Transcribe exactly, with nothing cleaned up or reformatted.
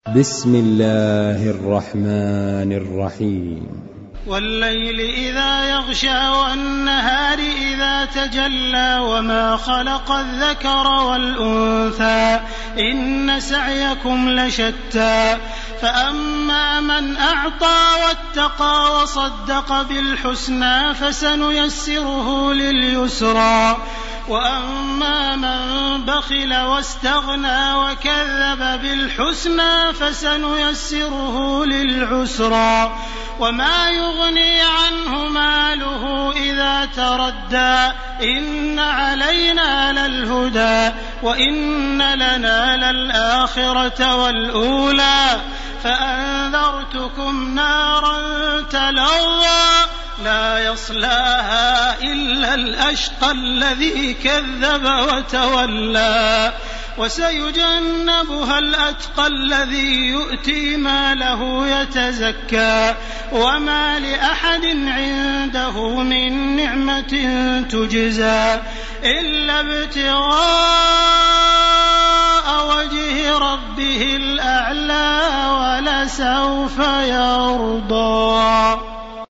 بسم الله الرحمن الرحيم. والليل إذا يغشى والنهار إذا تجلى وما خلق الذكر والأنثى إن سعيكم لشتى فأما من أعطى واتقى وصدق بالحسنى فسنيسره لليسرى وأما من بخل واستغنى وكذب بالحسنى فسنيسره للعسرى وما يغني عنه ماله إذا تردى إن علينا للهدى وإن لنا للآخرة والأولى فأنذرتكم نارا تلظى لا يصلاها إلا الأشقى الذي كذب وتولى وسيجنبها الأتقى الذي يؤتي ماله يتزكى وما لأحد عنده من نعمة تجزى إلا ابتغاء وجه ربه الأعلى ولسوف يرضى.